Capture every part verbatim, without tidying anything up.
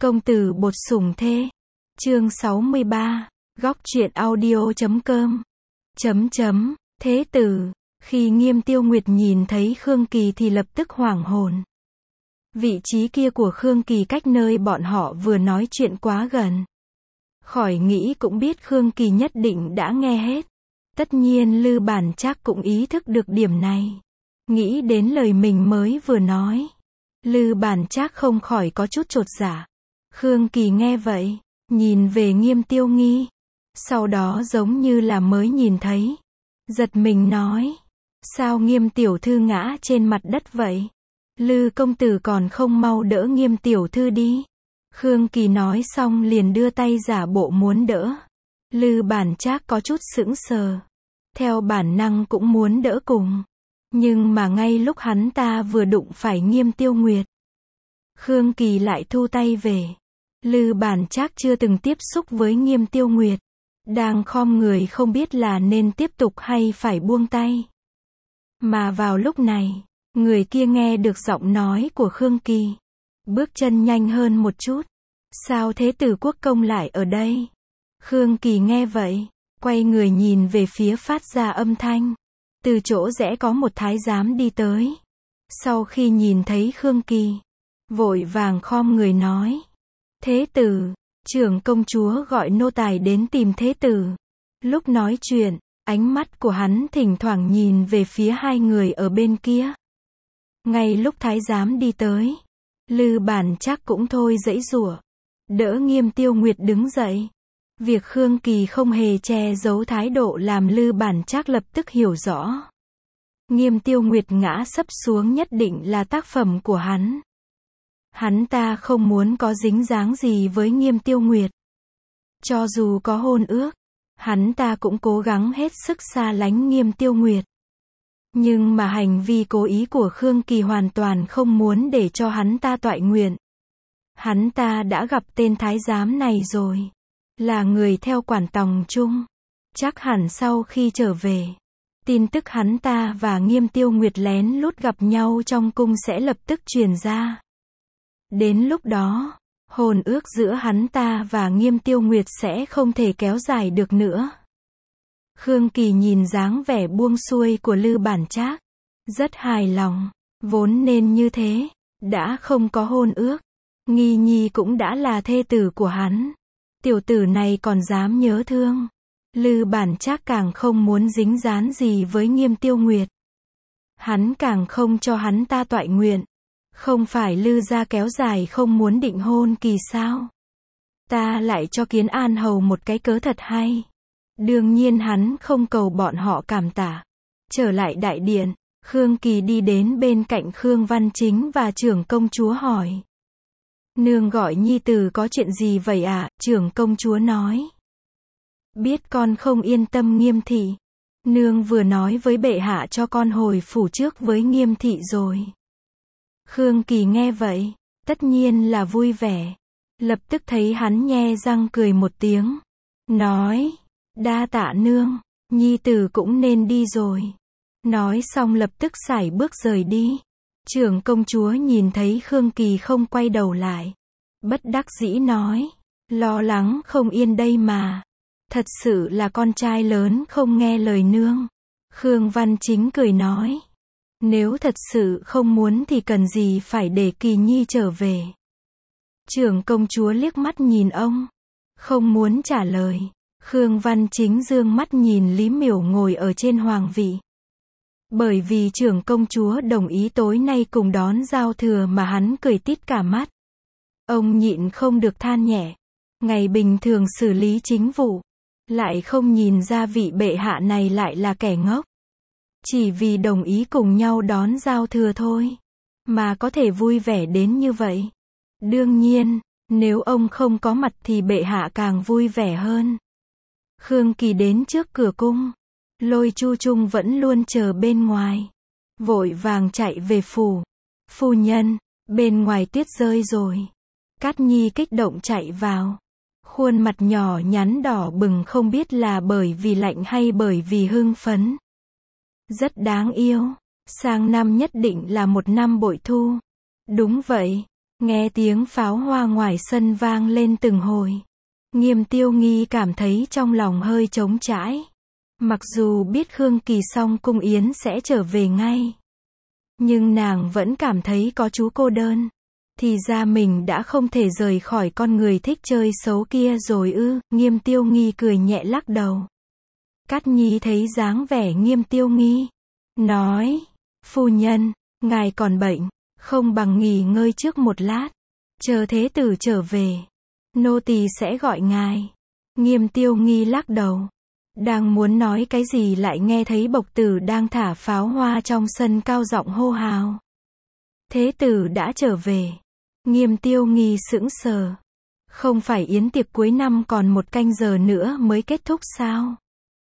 Công tử bột sủng thê. Chương sáu mươi ba. Góc truyện audio chấm com. Chấm chấm. Thế tử. Khi Nghiêm Tiêu Nguyệt nhìn thấy Khương Kỳ thì lập tức hoảng hồn. Vị trí kia của Khương Kỳ cách nơi bọn họ vừa nói chuyện quá gần. Khỏi nghĩ cũng biết Khương Kỳ nhất định đã nghe hết. Tất nhiên Lư Bản Trác cũng ý thức được điểm này. Nghĩ đến lời mình mới vừa nói. Lư Bản Trác không khỏi có chút chột dạ. Khương Kỳ nghe vậy, nhìn về Nghiêm Tiêu Nghi. Sau đó giống như là mới nhìn thấy. Giật mình nói. Sao Nghiêm tiểu thư ngã trên mặt đất vậy? Lư công tử còn không mau đỡ Nghiêm tiểu thư đi. Khương Kỳ nói xong liền đưa tay giả bộ muốn đỡ. Lư Bản Trác có chút sững sờ. Theo bản năng cũng muốn đỡ cùng. Nhưng mà ngay lúc hắn ta vừa đụng phải Nghiêm Tiêu Nguyệt, Khương Kỳ lại thu tay về. Lư Bản Trác chưa từng tiếp xúc với Nghiêm Tiêu Nguyệt. Đang khom người không biết là nên tiếp tục hay phải buông tay. Mà vào lúc này, người kia nghe được giọng nói của Khương Kỳ. Bước chân nhanh hơn một chút. Sao thế tử quốc công lại ở đây? Khương Kỳ nghe vậy, quay người nhìn về phía phát ra âm thanh. Từ chỗ rẽ có một thái giám đi tới. Sau khi nhìn thấy Khương Kỳ, vội vàng khom người nói. Thế tử, trưởng công chúa gọi nô tài đến tìm thế tử. Lúc nói chuyện, ánh mắt của hắn thỉnh thoảng nhìn về phía hai người ở bên kia. Ngay lúc thái giám đi tới, Lư Bản Trác cũng thôi giãy giụa, đỡ Nghiêm Tiêu Nguyệt đứng dậy. Việc Khương Kỳ không hề che giấu thái độ làm Lư Bản Trác lập tức hiểu rõ. Nghiêm Tiêu Nguyệt ngã sấp xuống nhất định là tác phẩm của hắn. Hắn ta không muốn có dính dáng gì với Nghiêm Tiêu Nguyệt. Cho dù có hôn ước, hắn ta cũng cố gắng hết sức xa lánh Nghiêm Tiêu Nguyệt. Nhưng mà hành vi cố ý của Khương Kỳ hoàn toàn không muốn để cho hắn ta toại nguyện. Hắn ta đã gặp tên thái giám này rồi. Là người theo quản tòng chung. Chắc hẳn sau khi trở về, tin tức hắn ta và Nghiêm Tiêu Nguyệt lén lút gặp nhau trong cung sẽ lập tức truyền ra. Đến lúc đó, hôn ước giữa hắn ta và Nghiêm Tiêu Nguyệt sẽ không thể kéo dài được nữa. Khương Kỳ nhìn dáng vẻ buông xuôi của Lư Bản Trác, rất hài lòng. Vốn nên như thế, đã không có hôn ước, Nghi Nhi cũng đã là thê tử của hắn. Tiểu tử này còn dám nhớ thương. Lư Bản Trác càng không muốn dính dáng gì với Nghiêm Tiêu Nguyệt. Hắn càng không cho hắn ta toại nguyện. Không phải Lư gia kéo dài không muốn định hôn Kỳ sao? Ta lại cho Kiến An Hầu một cái cớ thật hay. Đương nhiên hắn không cầu bọn họ cảm tạ. Trở lại đại điện, Khương Kỳ đi đến bên cạnh Khương Văn Chính và trưởng công chúa hỏi. Nương gọi nhi tử có chuyện gì vậy ạ? À? Trưởng công chúa nói. Biết con không yên tâm Nghiêm thị. Nương vừa nói với bệ hạ cho con hồi phủ trước với Nghiêm thị rồi. Khương Kỳ nghe vậy, tất nhiên là vui vẻ. Lập tức thấy hắn nhe răng cười một tiếng. Nói, đa tạ nương, nhi tử cũng nên đi rồi. Nói xong lập tức sải bước rời đi. Trưởng công chúa nhìn thấy Khương Kỳ không quay đầu lại. Bất đắc dĩ nói, lo lắng không yên đây mà. Thật sự là con trai lớn không nghe lời nương. Khương Văn Chính cười nói. Nếu thật sự không muốn thì cần gì phải để Kỳ Nhi trở về. Trưởng công chúa liếc mắt nhìn ông. Không muốn trả lời. Khương Văn Chính dương mắt nhìn Lý Miểu ngồi ở trên hoàng vị. Bởi vì trưởng công chúa đồng ý tối nay cùng đón giao thừa mà hắn cười tít cả mắt. Ông nhịn không được than nhẹ. Ngày bình thường xử lý chính vụ, lại không nhìn ra vị bệ hạ này lại là kẻ ngốc. Chỉ vì đồng ý cùng nhau đón giao thừa thôi, mà có thể vui vẻ đến như vậy. Đương nhiên, nếu ông không có mặt thì bệ hạ càng vui vẻ hơn. Khương Kỳ đến trước cửa cung. Lôi Chu Trung vẫn luôn chờ bên ngoài. Vội vàng chạy về phủ. Phu nhân, bên ngoài tuyết rơi rồi. Cát Nhi kích động chạy vào. Khuôn mặt nhỏ nhắn đỏ bừng không biết là bởi vì lạnh hay bởi vì hưng phấn. Rất đáng yêu. Sang năm nhất định là một năm bội thu. Đúng vậy. Nghe tiếng pháo hoa ngoài sân vang lên từng hồi. Nghiêm Tiêu Nghi cảm thấy trong lòng hơi trống trải. Mặc dù biết Khương Kỳ xong cung yến sẽ trở về ngay, nhưng nàng vẫn cảm thấy có chút cô đơn. Thì ra mình đã không thể rời khỏi con người thích chơi xấu kia rồi ư. Nghiêm Tiêu Nghi cười nhẹ lắc đầu. Cát Nhi thấy dáng vẻ Nghiêm Tiêu Nghi, nói, phu nhân, ngài còn bệnh, không bằng nghỉ ngơi trước một lát, chờ thế tử trở về, nô tỳ sẽ gọi ngài. Nghiêm Tiêu Nghi lắc đầu, đang muốn nói cái gì lại nghe thấy Bộc Tử đang thả pháo hoa trong sân cao giọng hô hào. Thế tử đã trở về. Nghiêm Tiêu Nghi sững sờ. Không phải yến tiệc cuối năm còn một canh giờ nữa mới kết thúc sao?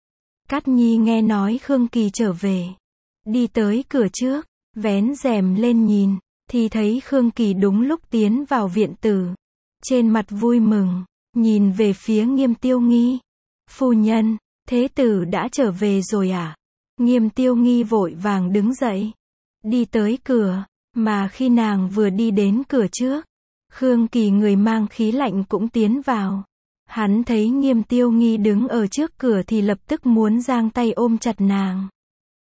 Cát Nhi nghe nói Khương Kỳ trở về, đi tới cửa trước, vén rèm lên nhìn, thì thấy Khương Kỳ đúng lúc tiến vào viện tử. Trên mặt vui mừng, nhìn về phía Nghiêm Tiêu Nghi. Phu nhân, thế tử đã trở về rồi à? Nghiêm Tiêu Nghi vội vàng đứng dậy, đi tới cửa, mà khi nàng vừa đi đến cửa trước, Khương Kỳ người mang khí lạnh cũng tiến vào. Hắn thấy Nghiêm Tiêu Nghi đứng ở trước cửa thì lập tức muốn giang tay ôm chặt nàng.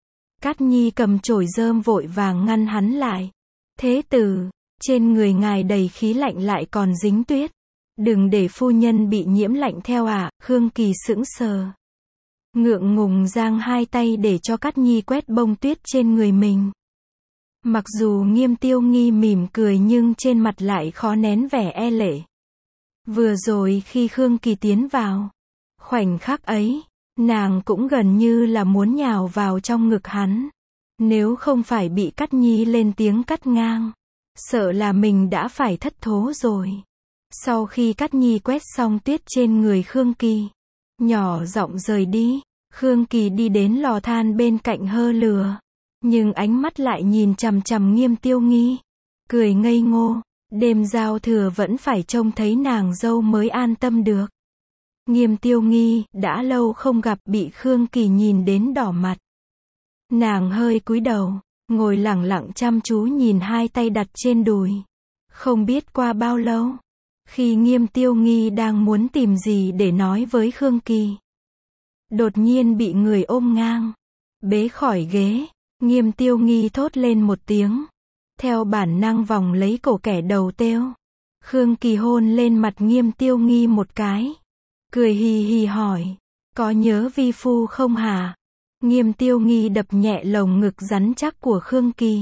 Cát Nhi cầm chổi rơm vội vàng ngăn hắn lại. Thế tử, trên người ngài đầy khí lạnh lại còn dính tuyết. Đừng để phu nhân bị nhiễm lạnh theo à. Khương Kỳ sững sờ, ngượng ngùng giang hai tay để cho Cát Nhi quét bông tuyết trên người mình. Mặc dù Nghiêm Tiêu Nghi mỉm cười nhưng trên mặt lại khó nén vẻ e lệ. Vừa rồi khi Khương Kỳ tiến vào, khoảnh khắc ấy, nàng cũng gần như là muốn nhào vào trong ngực hắn. Nếu không phải bị Cát Nhi lên tiếng cắt ngang, sợ là mình đã phải thất thố rồi. Sau khi Cát Nhi quét xong tuyết trên người Khương Kỳ, nhỏ giọng rời đi, Khương Kỳ đi đến lò than bên cạnh hơ lửa, nhưng ánh mắt lại nhìn chằm chằm Nghiêm Tiêu Nghi, cười ngây ngô. Đêm giao thừa vẫn phải trông thấy nàng dâu mới an tâm được. Nghiêm Tiêu Nghi đã lâu không gặp bị Khương Kỳ nhìn đến đỏ mặt. Nàng hơi cúi đầu, ngồi lẳng lặng chăm chú nhìn hai tay đặt trên đùi. Không biết qua bao lâu, khi Nghiêm Tiêu Nghi đang muốn tìm gì để nói với Khương Kỳ, đột nhiên bị người ôm ngang, bế khỏi ghế. Nghiêm Tiêu Nghi thốt lên một tiếng, theo bản năng vòng lấy cổ kẻ đầu têu. Khương Kỳ hôn lên mặt Nghiêm Tiêu Nghi một cái, cười hì hì hỏi, có nhớ vi phu không hả? Nghiêm Tiêu Nghi đập nhẹ lồng ngực rắn chắc của Khương Kỳ,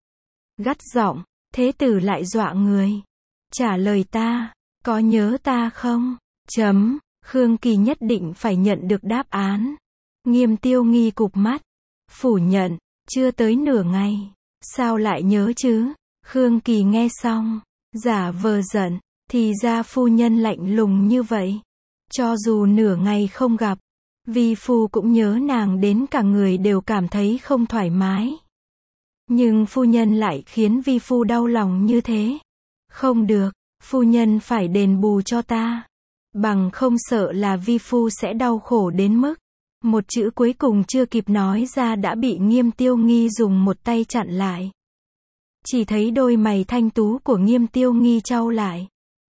gắt giọng, thế tử lại dọa người. Trả lời ta, có nhớ ta không? Chấm, Khương Kỳ nhất định phải nhận được đáp án. Nghiêm Tiêu Nghi cụp mắt, phủ nhận, chưa tới nửa ngày. Sao lại nhớ chứ? Khương Kỳ nghe xong, giả vờ giận, thì ra phu nhân lạnh lùng như vậy. Cho dù nửa ngày không gặp, vi phu cũng nhớ nàng đến cả người đều cảm thấy không thoải mái. Nhưng phu nhân lại khiến vi phu đau lòng như thế. Không được, phu nhân phải đền bù cho ta. Bằng không sợ là vi phu sẽ đau khổ đến mức. Một chữ cuối cùng chưa kịp nói ra đã bị Nghiêm Tiêu Nghi dùng một tay chặn lại. Chỉ thấy đôi mày thanh tú của Nghiêm Tiêu Nghi chau lại.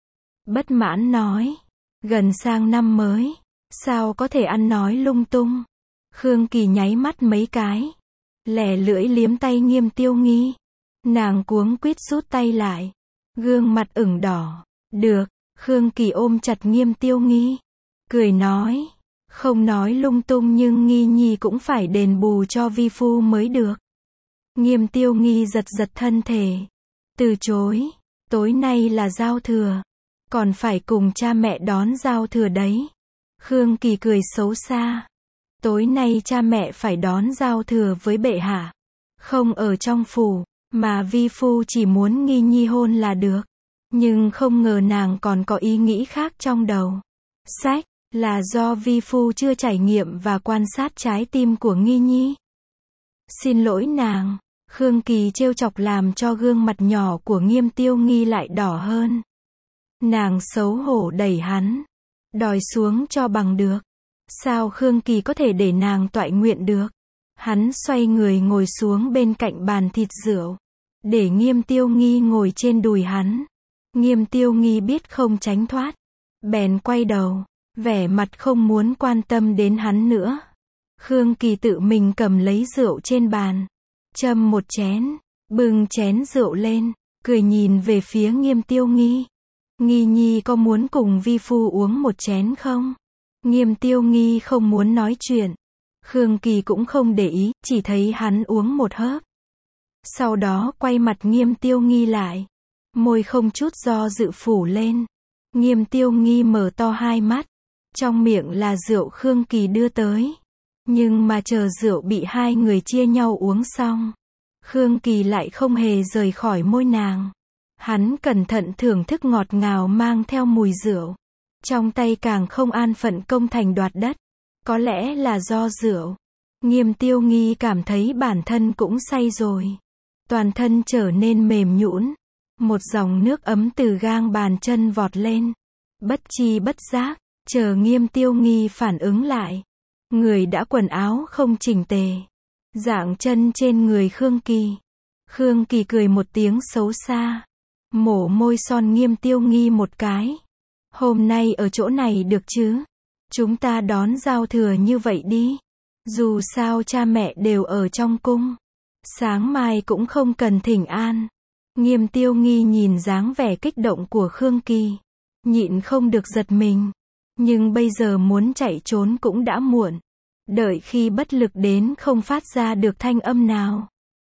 Bất mãn nói, gần sang năm mới, sao có thể ăn nói lung tung. Khương Kỳ nháy mắt mấy cái, lẻ lưỡi liếm tay Nghiêm Tiêu Nghi. Nàng cuống quýt rút tay lại, gương mặt ửng đỏ. Được, Khương Kỳ ôm chặt Nghiêm Tiêu Nghi, cười nói, không nói lung tung nhưng Nghi Nhi cũng phải đền bù cho vi phu mới được. Nghiêm Tiêu Nghi giật giật thân thể, từ chối, tối nay là giao thừa, còn phải cùng cha mẹ đón giao thừa đấy. Khương Kỳ cười xấu xa, tối nay cha mẹ phải đón giao thừa với bệ hạ, không ở trong phủ, mà vi phu chỉ muốn Nghi Nhi hôn là được. Nhưng không ngờ nàng còn có ý nghĩ khác trong đầu. Sách, là do vi phu chưa trải nghiệm và quan sát trái tim của Nghi Nhi. Xin lỗi nàng. Khương Kỳ trêu chọc làm cho gương mặt nhỏ của Nghiêm Tiêu Nghi lại đỏ hơn. Nàng xấu hổ đẩy hắn, đòi xuống cho bằng được. Sao Khương Kỳ có thể để nàng toại nguyện được? Hắn xoay người ngồi xuống bên cạnh bàn thịt rượu, để Nghiêm Tiêu Nghi ngồi trên đùi hắn. Nghiêm Tiêu Nghi biết không tránh thoát, bèn quay đầu, vẻ mặt không muốn quan tâm đến hắn nữa. Khương Kỳ tự mình cầm lấy rượu trên bàn, châm một chén, bưng chén rượu lên, cười nhìn về phía Nghiêm Tiêu Nghi. Nghi Nhi có muốn cùng vi phu uống một chén không? Nghiêm Tiêu Nghi không muốn nói chuyện. Khương Kỳ cũng không để ý, chỉ thấy hắn uống một hớp. Sau đó quay mặt Nghiêm Tiêu Nghi lại. Môi không chút do dự phủ lên. Nghiêm Tiêu Nghi mở to hai mắt. Trong miệng là rượu Khương Kỳ đưa tới. Nhưng mà chờ rượu bị hai người chia nhau uống xong, Khương Kỳ lại không hề rời khỏi môi nàng. Hắn cẩn thận thưởng thức ngọt ngào mang theo mùi rượu. Trong tay càng không an phận công thành đoạt đất. Có lẽ là do rượu. Nghiêm Tiêu Nghi cảm thấy bản thân cũng say rồi. Toàn thân trở nên mềm nhũn. Một dòng nước ấm từ gang bàn chân vọt lên. Bất chi bất giác, chờ Nghiêm Tiêu Nghi phản ứng lại. Người đã quần áo không chỉnh tề. Dạng chân trên người Khương Kỳ. Khương Kỳ cười một tiếng xấu xa. Mổ môi son Nghiêm Tiêu Nghi một cái. Hôm nay ở chỗ này được chứ? Chúng ta đón giao thừa như vậy đi. Dù sao cha mẹ đều ở trong cung. Sáng mai cũng không cần thỉnh an. Nghiêm Tiêu Nghi nhìn dáng vẻ kích động của Khương Kỳ. Nhịn không được giật mình. Nhưng bây giờ muốn chạy trốn cũng đã muộn. Đợi khi bất lực đến không phát ra được thanh âm nào.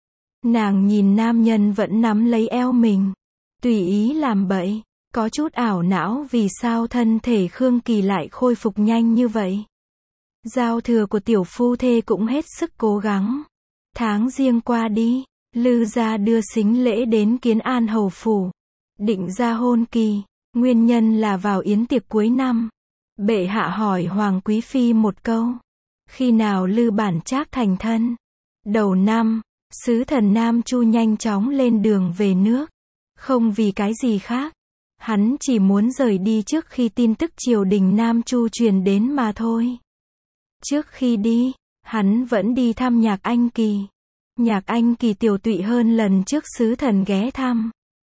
Nàng nhìn nam nhân vẫn nắm lấy eo mình. Tùy ý làm bậy. Có chút ảo não vì sao thân thể Khương Kỳ lại khôi phục nhanh như vậy. Giao thừa của tiểu phu thê cũng hết sức cố gắng. Tháng riêng qua đi, Lư gia đưa sính lễ đến Kiến An hầu phủ. Định ra hôn kỳ, nguyên nhân là vào yến tiệc cuối năm. Bệ hạ hỏi Hoàng Quý Phi một câu. Khi nào Lư Bản Trác thành thân? Đầu năm, sứ thần Nam Chu nhanh chóng lên đường về nước. Không vì cái gì khác. Hắn chỉ muốn rời đi trước khi tin tức triều đình Nam Chu truyền đến mà thôi. Trước khi đi, hắn vẫn đi thăm Nhạc Anh Kỳ. Nhạc Anh Kỳ tiều tụy hơn lần trước sứ thần ghé thăm.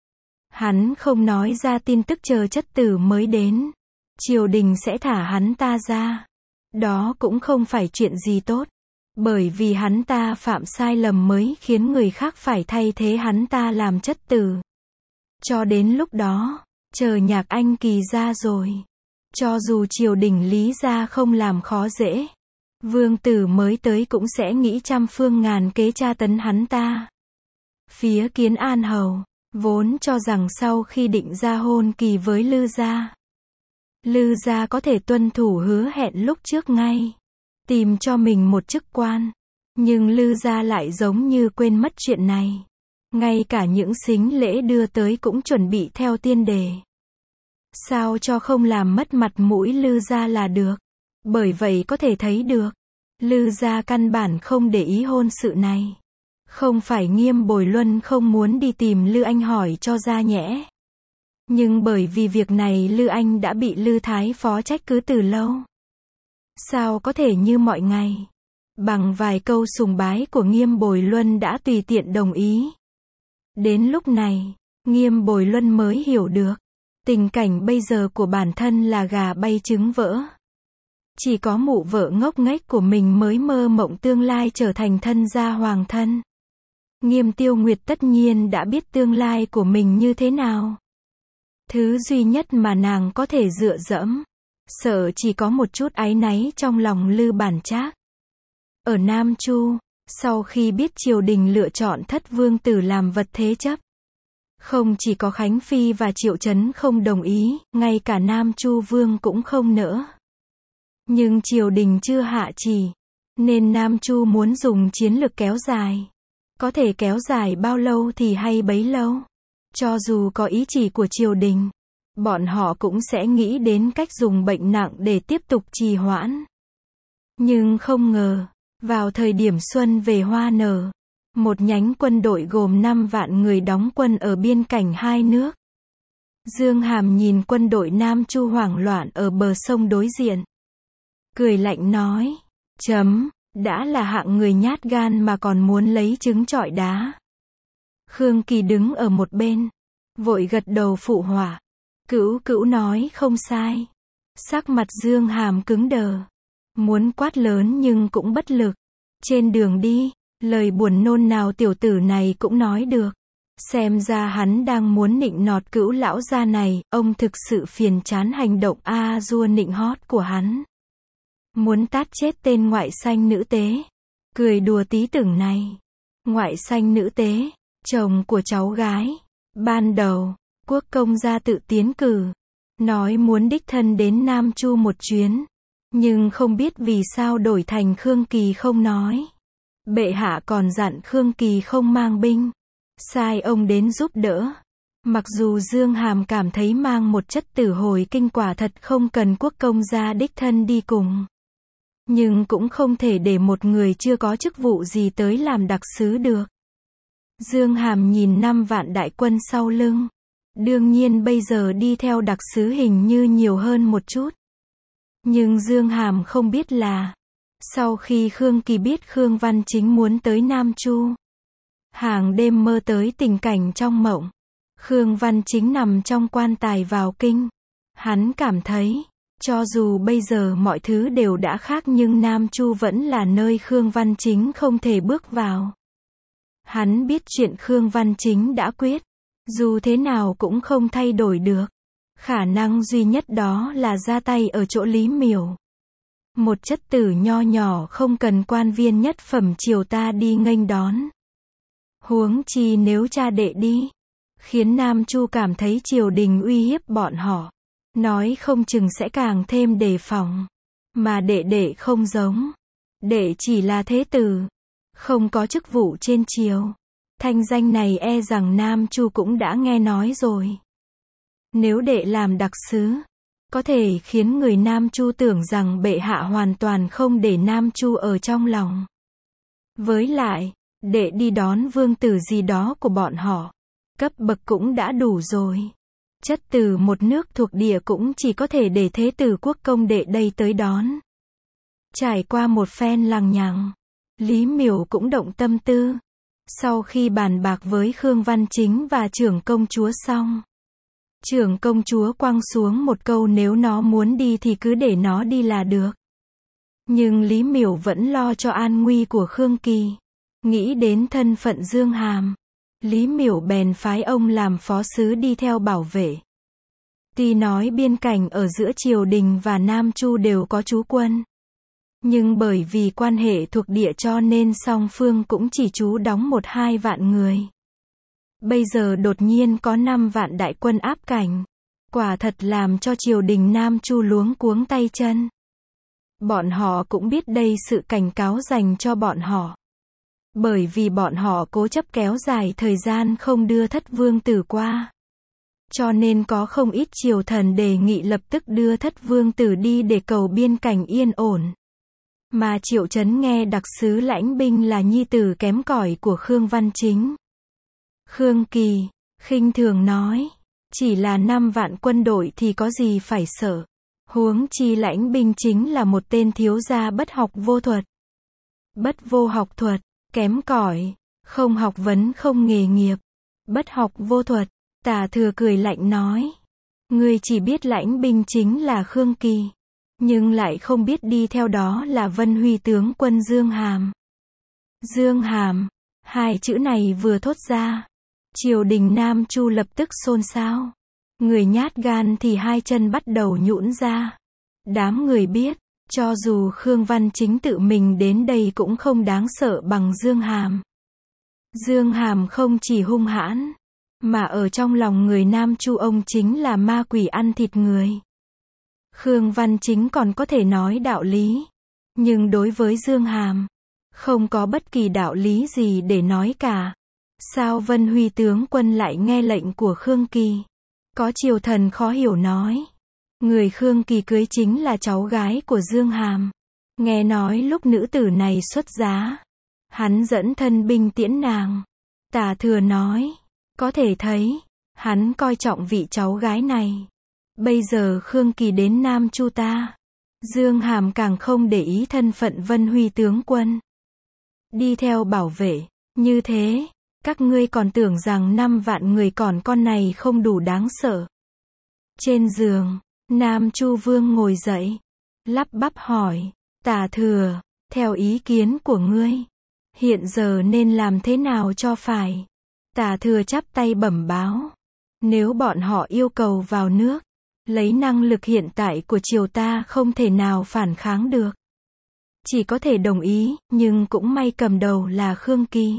Hắn không nói ra tin tức chờ chất tử mới đến. Triều đình sẽ thả hắn ta ra. Đó cũng không phải chuyện gì tốt. Bởi vì hắn ta phạm sai lầm mới khiến người khác phải thay thế hắn ta làm chất tử. Cho đến lúc đó, chờ Nhạc Anh Kỳ ra rồi. Cho dù triều đình Lý gia không làm khó dễ. Vương tử mới tới cũng sẽ nghĩ trăm phương ngàn kế tra tấn hắn ta. Phía Kiến An hầu, vốn cho rằng sau khi định ra hôn kỳ với Lư gia. Lư gia có thể tuân thủ hứa hẹn lúc trước ngay. Tìm cho mình một chức quan. Nhưng Lư gia lại giống như quên mất chuyện này. Ngay cả những sính lễ đưa tới cũng chuẩn bị theo tiên đề. Sao cho không làm mất mặt mũi Lư gia là được. Bởi vậy có thể thấy được. Lư gia căn bản không để ý hôn sự này. Không phải Nghiêm Bồi Luân không muốn đi tìm Lư Anh hỏi cho ra nhẽ. Nhưng bởi vì việc này Lư Anh đã bị Lư Thái Phó trách cứ từ lâu. Sao có thể như mọi ngày. Bằng vài câu sùng bái của Nghiêm Bồi Luân đã tùy tiện đồng ý. Đến lúc này, Nghiêm Bồi Luân mới hiểu được. Tình cảnh bây giờ của bản thân là gà bay trứng vỡ. Chỉ có mụ vợ ngốc nghếch của mình mới mơ mộng tương lai trở thành thân gia hoàng thân. Nghiêm Tiêu Nguyệt tất nhiên đã biết tương lai của mình như thế nào. Thứ duy nhất mà nàng có thể dựa dẫm, sợ chỉ có một chút áy náy trong lòng Lư Bản Trác. Ở Nam Chu, sau khi biết triều đình lựa chọn thất vương tử làm vật thế chấp, không chỉ có Khánh Phi và Triệu Chấn không đồng ý, ngay cả Nam Chu vương cũng không nỡ. Nhưng triều đình chưa hạ chỉ, nên Nam Chu muốn dùng chiến lược kéo dài. Có thể kéo dài bao lâu thì hay bấy lâu. Cho dù có ý chỉ của triều đình, bọn họ cũng sẽ nghĩ đến cách dùng bệnh nặng để tiếp tục trì hoãn. Nhưng không ngờ, vào thời điểm xuân về hoa nở, một nhánh quân đội gồm năm vạn người đóng quân ở biên cảnh hai nước. Dương Hàm nhìn quân đội Nam Chu hoảng loạn ở bờ sông đối diện. Cười lạnh nói, chấm, đã là hạng người nhát gan mà còn muốn lấy trứng trọi đá. Khương Kỳ đứng ở một bên, vội gật đầu phụ họa. Cữu Cữu nói không sai. Sắc mặt Dương Hàm cứng đờ. Muốn quát lớn nhưng cũng bất lực. Trên đường đi, lời buồn nôn nào tiểu tử này cũng nói được. Xem ra hắn đang muốn nịnh nọt Cữu lão gia này, ông thực sự phiền chán hành động a dua nịnh hót của hắn. Muốn tát chết tên ngoại sanh nữ tế. Cười đùa tí tưởng này. Ngoại sanh nữ tế, chồng của cháu gái. Ban đầu, Quốc công gia tự tiến cử. Nói muốn đích thân đến Nam Chu một chuyến. Nhưng không biết vì sao đổi thành Khương Kỳ không nói. Bệ hạ còn dặn Khương Kỳ không mang binh. Sai ông đến giúp đỡ. Mặc dù Dương Hàm cảm thấy mang một chất tử hồi kinh quả thật không cần quốc công gia đích thân đi cùng. Nhưng cũng không thể để một người chưa có chức vụ gì tới làm đặc sứ được. Dương Hàm nhìn năm vạn đại quân sau lưng. Đương nhiên bây giờ đi theo đặc sứ hình như nhiều hơn một chút. Nhưng Dương Hàm không biết là, sau khi Khương Kỳ biết Khương Văn Chính muốn tới Nam Chu, hàng đêm mơ tới tình cảnh trong mộng. Khương Văn Chính nằm trong quan tài vào kinh. Hắn cảm thấy, cho dù bây giờ mọi thứ đều đã khác nhưng Nam Chu vẫn là nơi Khương Văn Chính không thể bước vào. Hắn biết chuyện Khương Văn Chính đã quyết, dù thế nào cũng không thay đổi được. Khả năng duy nhất đó là ra tay ở chỗ Lý Miểu. Một chất tử nho nhỏ không cần quan viên nhất phẩm triều ta đi nghênh đón. Huống chi nếu cha đệ đi, khiến Nam Chu cảm thấy triều đình uy hiếp bọn họ. Nói không chừng sẽ càng thêm đề phòng. Mà đệ đệ không giống. Đệ chỉ là thế tử. Không có chức vụ trên triều. Thanh danh này e rằng Nam Chu cũng đã nghe nói rồi. Nếu đệ làm đặc sứ, có thể khiến người Nam Chu tưởng rằng bệ hạ hoàn toàn không để Nam Chu ở trong lòng. Với lại, đệ đi đón vương tử gì đó của bọn họ. Cấp bậc cũng đã đủ rồi. Chất tử một nước thuộc địa cũng chỉ có thể để thế tử quốc công đệ đây tới đón. Trải qua một phen lằng nhằng, Lý Miểu cũng động tâm tư. Sau khi bàn bạc với Khương Văn Chính và trưởng công chúa xong, trưởng công chúa quăng xuống một câu nếu nó muốn đi thì cứ để nó đi là được. Nhưng Lý Miểu vẫn lo cho an nguy của Khương Kỳ. Nghĩ đến thân phận Dương Hàm, Lý Miểu bèn phái ông làm phó sứ đi theo bảo vệ. Tuy nói biên cảnh ở giữa triều đình và Nam Chu đều có trú quân, nhưng bởi vì quan hệ thuộc địa cho nên song phương cũng chỉ trú đóng một hai vạn người. Bây giờ đột nhiên có năm vạn đại quân áp cảnh. Quả thật làm cho triều đình Nam Chu luống cuống tay chân. Bọn họ cũng biết đây sự cảnh cáo dành cho bọn họ. Bởi vì bọn họ cố chấp kéo dài thời gian không đưa thất vương tử qua. Cho nên có không ít triều thần đề nghị lập tức đưa thất vương tử đi để cầu biên cảnh yên ổn. Mà Triệu Chấn nghe đặc sứ lãnh binh là nhi tử kém cỏi của Khương Văn Chính. Khương Kỳ, khinh thường nói, chỉ là năm vạn quân đội thì có gì phải sợ. Huống chi lãnh binh chính là một tên thiếu gia bất học vô thuật. Bất vô học thuật, kém cỏi, không học vấn không nghề nghiệp. Bất học vô thuật, Tả Thừa cười lạnh nói. Ngươi chỉ biết lãnh binh chính là Khương Kỳ, nhưng lại không biết đi theo đó là Vân Huy tướng quân Dương Hàm. Dương Hàm, hai chữ này vừa thốt ra, triều đình Nam Chu lập tức xôn xao. Người nhát gan thì hai chân bắt đầu nhũn ra. Đám người biết, cho dù Khương Văn Chính tự mình đến đây cũng không đáng sợ bằng Dương Hàm. Dương Hàm không chỉ hung hãn, mà ở trong lòng người Nam Chu ông chính là ma quỷ ăn thịt người. Khương Văn Chính còn có thể nói đạo lý, nhưng đối với Dương Hàm, không có bất kỳ đạo lý gì để nói cả. Sao Vân Huy tướng quân lại nghe lệnh của Khương Kỳ? Có triều thần khó hiểu nói. Người Khương Kỳ cưới chính là cháu gái của Dương Hàm. Nghe nói lúc nữ tử này xuất giá, hắn dẫn thân binh tiễn nàng. Tả Thừa nói, có thể thấy, hắn coi trọng vị cháu gái này. Bây giờ Khương Kỳ đến Nam Chu ta, Dương Hàm càng không để ý thân phận Vân Huy tướng quân. Đi theo bảo vệ, như thế, Các ngươi còn tưởng rằng năm vạn người còn con này không đủ đáng sợ. Trên giường, Nam Chu Vương ngồi dậy, lắp bắp hỏi, Tả Thừa, theo ý kiến của ngươi, hiện giờ nên làm thế nào cho phải? Tả Thừa chắp tay bẩm báo, nếu bọn họ yêu cầu vào nước, lấy năng lực hiện tại của triều ta không thể nào phản kháng được. Chỉ có thể đồng ý, nhưng cũng may cầm đầu là Khương Kỳ.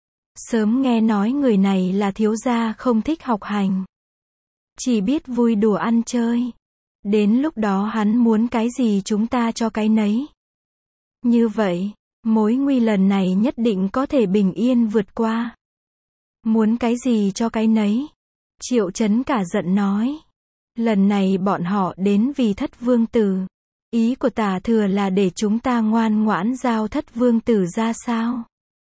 Sớm nghe nói người này là thiếu gia không thích học hành, chỉ biết vui đùa ăn chơi. Đến lúc đó hắn muốn cái gì chúng ta cho cái nấy. Như vậy, mối nguy lần này nhất định có thể bình yên vượt qua. Muốn cái gì cho cái nấy. Triệu Chấn cả giận nói. Lần này bọn họ đến vì Thất Vương Tử. Ý của Tả Thừa là để chúng ta ngoan ngoãn giao Thất Vương Tử ra sao?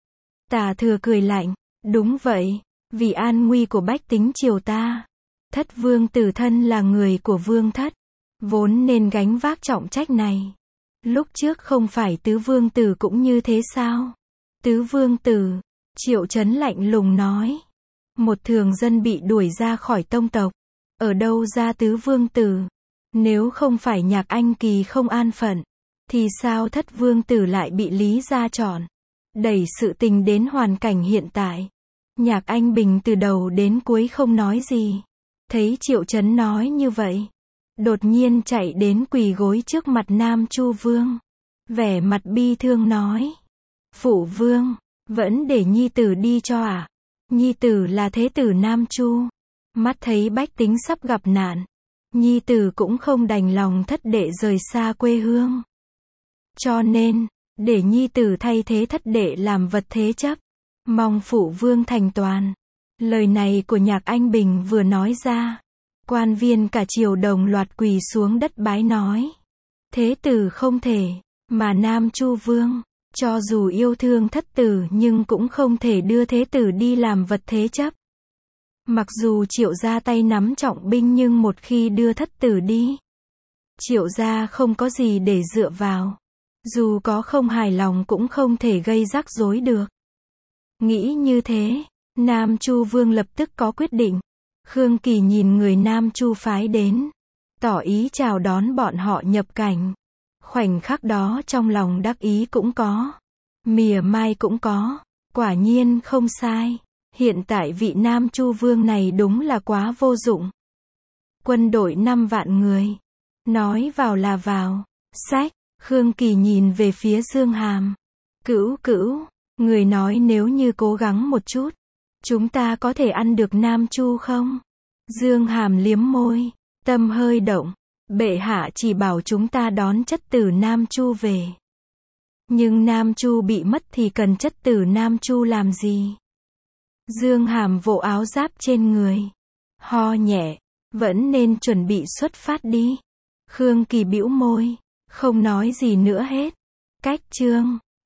Tả Thừa cười lạnh. Đúng vậy, vì an nguy của bách tính triều ta. Thất Vương Tử thân là người của Vương Thất, vốn nên gánh vác trọng trách này. Lúc trước không phải Tứ Vương Tử cũng như thế sao? Tứ Vương Tử, Triệu Chấn lạnh lùng nói. Một thường dân bị đuổi ra khỏi tông tộc, ở đâu ra Tứ Vương Tử? Nếu không phải Nhạc Anh Kỳ không an phận, thì sao Thất Vương Tử lại bị Lý gia chọn? Đẩy sự tình đến hoàn cảnh hiện tại. Nhạc Anh Bình từ đầu đến cuối không nói gì. Thấy Triệu Chấn nói như vậy, đột nhiên chạy đến quỳ gối trước mặt Nam Chu Vương. Vẻ mặt bi thương nói. Phụ Vương, vẫn để nhi tử đi cho à? Nhi tử là thế tử Nam Chu. Mắt thấy bách tính sắp gặp nạn. Nhi tử cũng không đành lòng thất đệ rời xa quê hương. Cho nên, để nhi tử thay thế thất đệ làm vật thế chấp. Mong phụ vương thành toàn. Lời này của Nhạc Anh Bình vừa nói ra, quan viên cả triều đồng loạt quỳ xuống đất bái nói. Thế tử không thể, mà Nam Chu Vương, cho dù yêu thương thất tử nhưng cũng không thể đưa thế tử đi làm vật thế chấp. Mặc dù Triệu gia tay nắm trọng binh nhưng một khi đưa thất tử đi, Triệu gia không có gì để dựa vào. Dù có không hài lòng cũng không thể gây rắc rối được. Nghĩ như thế, Nam Chu Vương lập tức có quyết định. Khương Kỳ nhìn người Nam Chu phái đến, tỏ ý chào đón bọn họ nhập cảnh. Khoảnh khắc đó trong lòng đắc ý cũng có, mỉa mai cũng có, quả nhiên không sai. Hiện tại vị Nam Chu Vương này đúng là quá vô dụng. Quân đội năm vạn người, nói vào là vào. Sách, Khương Kỳ nhìn về phía Dương Hàm. Cữu cữu, người nói nếu như cố gắng một chút, chúng ta có thể ăn được Nam Chu không? Dương Hàm liếm môi, tâm hơi động. Bệ hạ chỉ bảo chúng ta đón chất tử Nam Chu về. Nhưng Nam Chu bị mất thì cần chất tử Nam Chu làm gì? Dương Hàm vỗ áo giáp trên người, ho nhẹ, vẫn nên chuẩn bị xuất phát đi. Khương Kỳ bĩu môi, không nói gì nữa hết. Cách chương